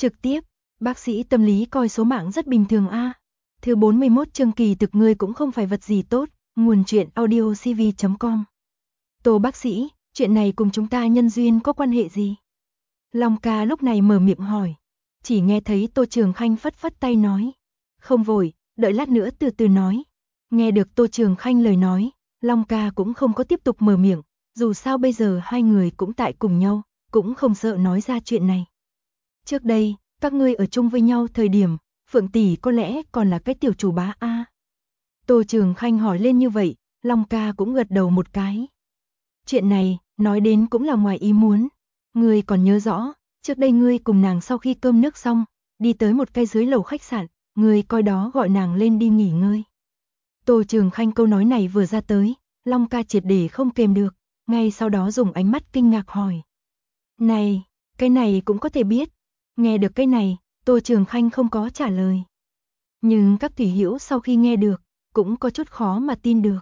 Trực tiếp, bác sĩ tâm lý coi số mạng rất bình thường a. Thứ 41 chương kỳ thực ngươi cũng không phải vật gì tốt, nguồn truyện audio cv.com. Tô bác sĩ, chuyện này cùng chúng ta nhân duyên có quan hệ gì? Long ca lúc này mở miệng hỏi. Chỉ nghe thấy Tô Trường Khanh phất phất tay nói. Không vội, đợi lát nữa từ từ nói. Nghe được Tô Trường Khanh lời nói, Long ca cũng không có tiếp tục mở miệng. Dù sao bây giờ hai người cũng tại cùng nhau, cũng không sợ nói ra chuyện này. Trước đây, các ngươi ở chung với nhau thời điểm, Phượng tỷ có lẽ còn là cái tiểu chủ bá a. Tô Trường Khanh hỏi lên như vậy, Long ca cũng gật đầu một cái. Chuyện này, nói đến cũng là ngoài ý muốn. Ngươi còn nhớ rõ, trước đây ngươi cùng nàng sau khi cơm nước xong, đi tới một cái dưới lầu khách sạn, ngươi coi đó gọi nàng lên đi nghỉ ngơi. Tô Trường Khanh câu nói này vừa ra tới, Long ca triệt để không kềm được, ngay sau đó dùng ánh mắt kinh ngạc hỏi. Này, cái này cũng có thể biết. Nghe được cái này, Tô Trường Khanh không có trả lời. Nhưng các thủy hữu sau khi nghe được, cũng có chút khó mà tin được.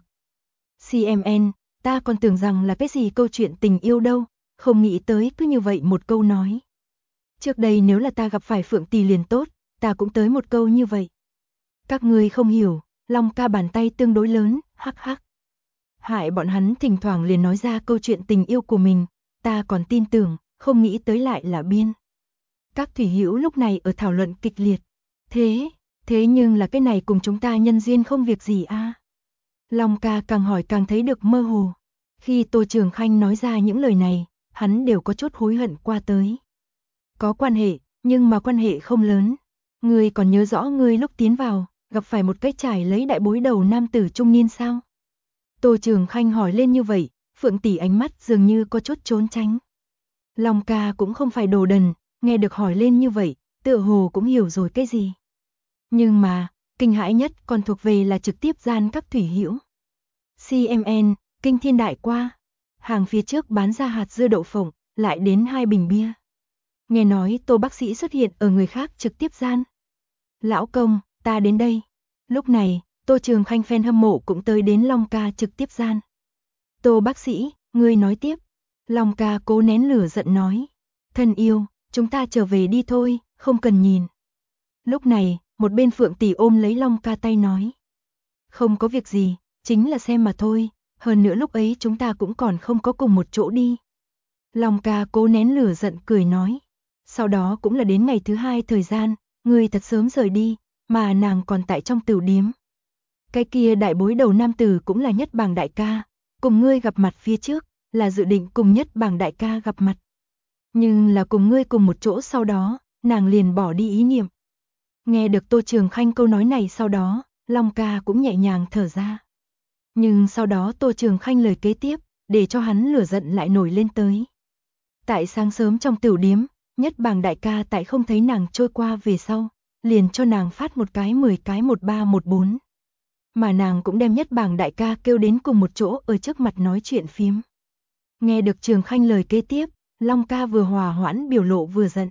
CMN, ta còn tưởng rằng là cái gì câu chuyện tình yêu đâu, không nghĩ tới cứ như vậy một câu nói. Trước đây nếu là ta gặp phải Phượng tỷ liền tốt, ta cũng tới một câu như vậy. Các ngươi không hiểu, Long ca bàn tay tương đối lớn, hắc hắc. Hại bọn hắn thỉnh thoảng liền nói ra câu chuyện tình yêu của mình, ta còn tin tưởng, không nghĩ tới lại là biên. Các thủy hữu lúc này ở thảo luận kịch liệt. Thế nhưng là cái này cùng chúng ta nhân duyên không việc gì a. Long ca càng hỏi càng thấy được mơ hồ. Khi Tô Trường Khanh nói ra những lời này, hắn đều có chút hối hận qua tới. Có quan hệ, nhưng mà quan hệ không lớn. Ngươi còn nhớ rõ ngươi lúc tiến vào, gặp phải một cái trải lấy đại bối đầu nam tử trung niên sao? Tô Trường Khanh hỏi lên như vậy, Phượng tỷ ánh mắt dường như có chút trốn tránh. Long ca cũng không phải đồ đần, nghe được hỏi lên như vậy, tựa hồ cũng hiểu rồi cái gì. Nhưng mà, kinh hãi nhất còn thuộc về là trực tiếp gian các thủy hữu. CMN, kinh thiên đại qua. Hàng phía trước bán ra hạt dưa đậu phộng, lại đến 2 bình bia. Nghe nói Tô bác sĩ xuất hiện ở người khác trực tiếp gian. Lão công, ta đến đây. Lúc này, Tô Trường Khanh fan hâm mộ cũng tới đến Long ca trực tiếp gian. Tô bác sĩ, ngươi nói tiếp. Long ca cố nén lửa giận nói. Thân yêu, chúng ta trở về đi thôi, không cần nhìn. Lúc này, một bên Phượng tỷ ôm lấy Long ca tay nói. Không có việc gì, chính là xem mà thôi, hơn nữa lúc ấy chúng ta cũng còn không có cùng một chỗ đi. Long ca cố nén lửa giận cười nói. Sau đó cũng là đến ngày thứ 2 thời gian, ngươi thật sớm rời đi, mà nàng còn tại trong tửu điếm. Cái kia đại bối đầu nam tử cũng là Nhất Bàng đại ca, cùng ngươi gặp mặt phía trước, là dự định cùng Nhất Bàng đại ca gặp mặt. Nhưng là cùng ngươi cùng một chỗ sau đó, nàng liền bỏ đi ý niệm. Nghe được Tô Trường Khanh câu nói này sau đó, Long ca cũng nhẹ nhàng thở ra. Nhưng sau đó Tô Trường Khanh lời kế tiếp, để cho hắn lửa giận lại nổi lên tới. Tại sáng sớm trong tửu điếm, Nhất Bàng đại ca tại không thấy nàng trôi qua về sau, liền cho nàng phát một cái 10 cái 1314. Mà nàng cũng đem Nhất Bàng đại ca kêu đến cùng một chỗ ở trước mặt nói chuyện phiếm. Nghe được Trường Khanh lời kế tiếp, Long ca vừa hòa hoãn biểu lộ vừa giận.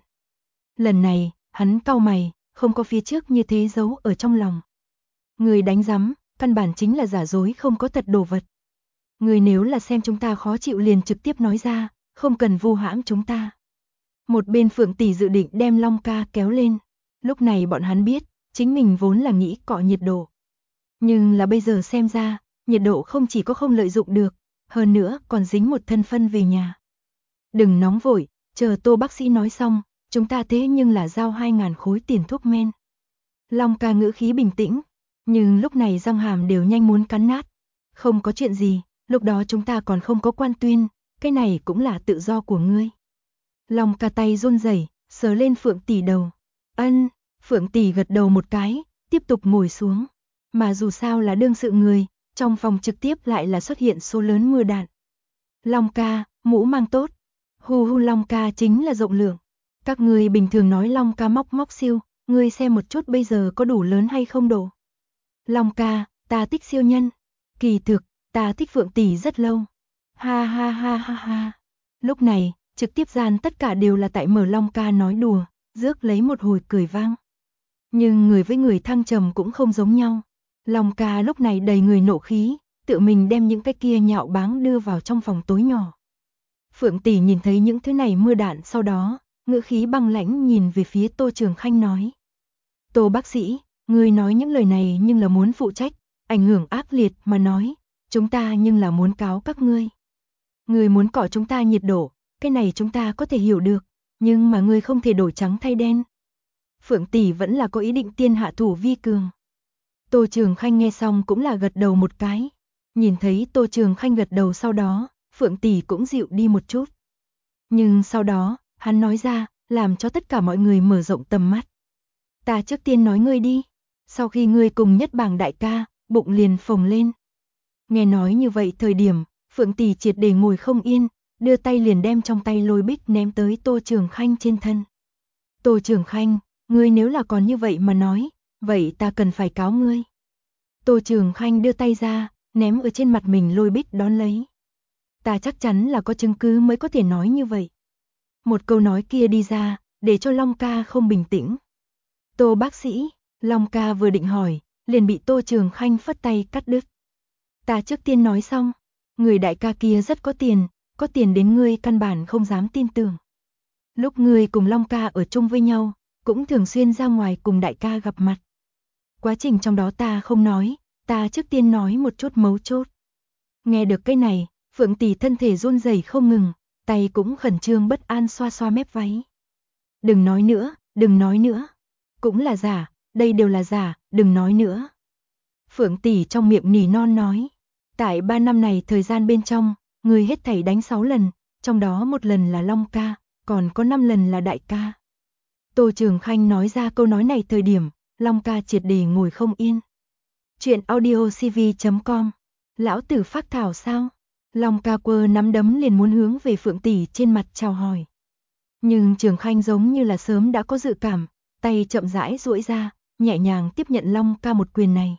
Lần này, hắn cau mày, không có phía trước như thế giấu ở trong lòng. Người đánh rắm, căn bản chính là giả dối không có thật đồ vật. Người nếu là xem chúng ta khó chịu liền trực tiếp nói ra, không cần vu hãm chúng ta. Một bên Phượng tỷ dự định đem Long ca kéo lên. Lúc này bọn hắn biết, chính mình vốn là nghĩ cọ nhiệt độ. Nhưng là bây giờ xem ra, nhiệt độ không chỉ có không lợi dụng được, hơn nữa còn dính một thân phân về nhà. Đừng nóng vội, chờ Tô bác sĩ nói xong, chúng ta thế nhưng là giao 2.000 khối tiền thuốc men. Long ca ngữ khí bình tĩnh, nhưng lúc này răng hàm đều nhanh muốn cắn nát. Không có chuyện gì, lúc đó chúng ta còn không có quan tuyên, cái này cũng là tự do của ngươi. Long ca tay run rẩy, sờ lên Phượng tỷ đầu. Ân, Phượng tỷ gật đầu một cái, tiếp tục ngồi xuống. Mà dù sao là đương sự người, trong phòng trực tiếp lại là xuất hiện số lớn mưa đạn. Long ca, mũ mang tốt. Hu hu, Long ca chính là rộng lượng. Các người bình thường nói Long ca móc móc siêu, ngươi xem một chút bây giờ có đủ lớn hay không độ. Long ca, ta thích siêu nhân. Kỳ thực, ta thích Phượng tỷ rất lâu. Ha ha ha ha ha. Lúc này, trực tiếp gian tất cả đều là tại mở Long ca nói đùa, rước lấy một hồi cười vang. Nhưng người với người thăng trầm cũng không giống nhau. Long ca lúc này đầy người nộ khí, tự mình đem những cái kia nhạo báng đưa vào trong phòng tối nhỏ. Phượng tỷ nhìn thấy những thứ này mưa đạn sau đó, ngữ khí băng lãnh nhìn về phía Tô Trường Khanh nói. Tô bác sĩ, ngươi nói những lời này nhưng là muốn phụ trách, ảnh hưởng ác liệt mà nói, chúng ta nhưng là muốn cáo các ngươi. Ngươi muốn cọ chúng ta nhiệt độ, cái này chúng ta có thể hiểu được, nhưng mà ngươi không thể đổi trắng thay đen. Phượng tỷ vẫn là có ý định tiên hạ thủ vi cường. Tô Trường Khanh nghe xong cũng là gật đầu một cái. Nhìn thấy Tô Trường Khanh gật đầu sau đó, Phượng tỷ cũng dịu đi một chút. Nhưng sau đó, hắn nói ra, làm cho tất cả mọi người mở rộng tầm mắt. Ta trước tiên nói ngươi đi, sau khi ngươi cùng Nhất Bảng đại ca, bụng liền phồng lên. Nghe nói như vậy thời điểm, Phượng tỷ triệt để ngồi không yên, đưa tay liền đem trong tay lôi bích ném tới Tô Trường Khanh trên thân. Tô Trường Khanh, ngươi nếu là còn như vậy mà nói, vậy ta cần phải cáo ngươi. Tô Trường Khanh đưa tay ra, ném ở trên mặt mình lôi bích đón lấy. Ta chắc chắn là có chứng cứ mới có thể nói như vậy. Một câu nói kia đi ra, để cho Long ca không bình tĩnh. Tô bác sĩ, Long ca vừa định hỏi, liền bị Tô Trường Khanh phất tay cắt đứt. Ta trước tiên nói xong, người đại ca kia rất có tiền đến ngươi căn bản không dám tin tưởng. Lúc ngươi cùng Long ca ở chung với nhau, cũng thường xuyên ra ngoài cùng đại ca gặp mặt. Quá trình trong đó ta không nói, ta trước tiên nói một chút mấu chốt. Nghe được cái này, Phượng tỷ thân thể run rẩy không ngừng, tay cũng khẩn trương bất an xoa xoa mép váy. Đừng nói nữa, đừng nói nữa. Cũng là giả, đây đều là giả, đừng nói nữa. Phượng tỷ trong miệng nỉ non nói. Tại 3 năm này thời gian bên trong, người hết thảy đánh 6 lần, trong đó 1 lần là Long ca, còn có 5 lần là đại ca. Tô Trường Khanh nói ra câu nói này thời điểm, Long ca triệt để ngồi không yên. Chuyện audiocv.com. Lão tử phác thảo sao? Long ca quơ nắm đấm liền muốn hướng về Phượng tỷ trên mặt chào hỏi. Nhưng Trường Khanh giống như là sớm đã có dự cảm, tay chậm rãi duỗi ra, nhẹ nhàng tiếp nhận Long ca một quyền này.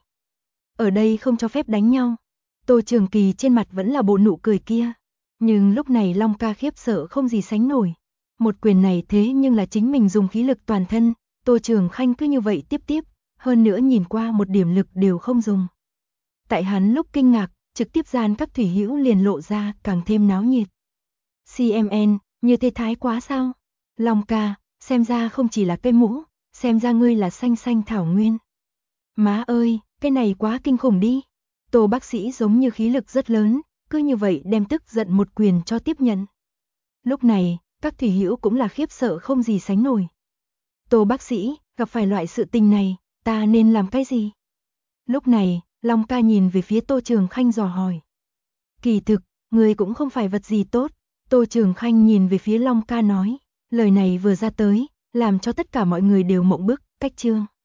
Ở đây không cho phép đánh nhau. Tô Trường Kỳ trên mặt vẫn là bộ nụ cười kia. Nhưng lúc này Long ca khiếp sợ không gì sánh nổi. Một quyền này thế nhưng là chính mình dùng khí lực toàn thân, Tô Trường Khanh cứ như vậy tiếp, hơn nữa nhìn qua một điểm lực đều không dùng. Tại hắn lúc kinh ngạc, trực tiếp gian các thủy hữu liền lộ ra càng thêm náo nhiệt. CMN, như thế thái quá sao? Long ca, xem ra không chỉ là cây mũ, xem ra ngươi là xanh xanh thảo nguyên. Má ơi, cái này quá kinh khủng đi. Tô bác sĩ giống như khí lực rất lớn, cứ như vậy đem tức giận một quyền cho tiếp nhận. Lúc này, các thủy hữu cũng là khiếp sợ không gì sánh nổi. Tô bác sĩ, gặp phải loại sự tình này, ta nên làm cái gì? Lúc này, Long ca nhìn về phía Tô Trường Khanh dò hỏi. Kỳ thực, người cũng không phải vật gì tốt. Tô Trường Khanh nhìn về phía Long ca nói. Lời này vừa ra tới, làm cho tất cả mọi người đều mộng bức, cách chương.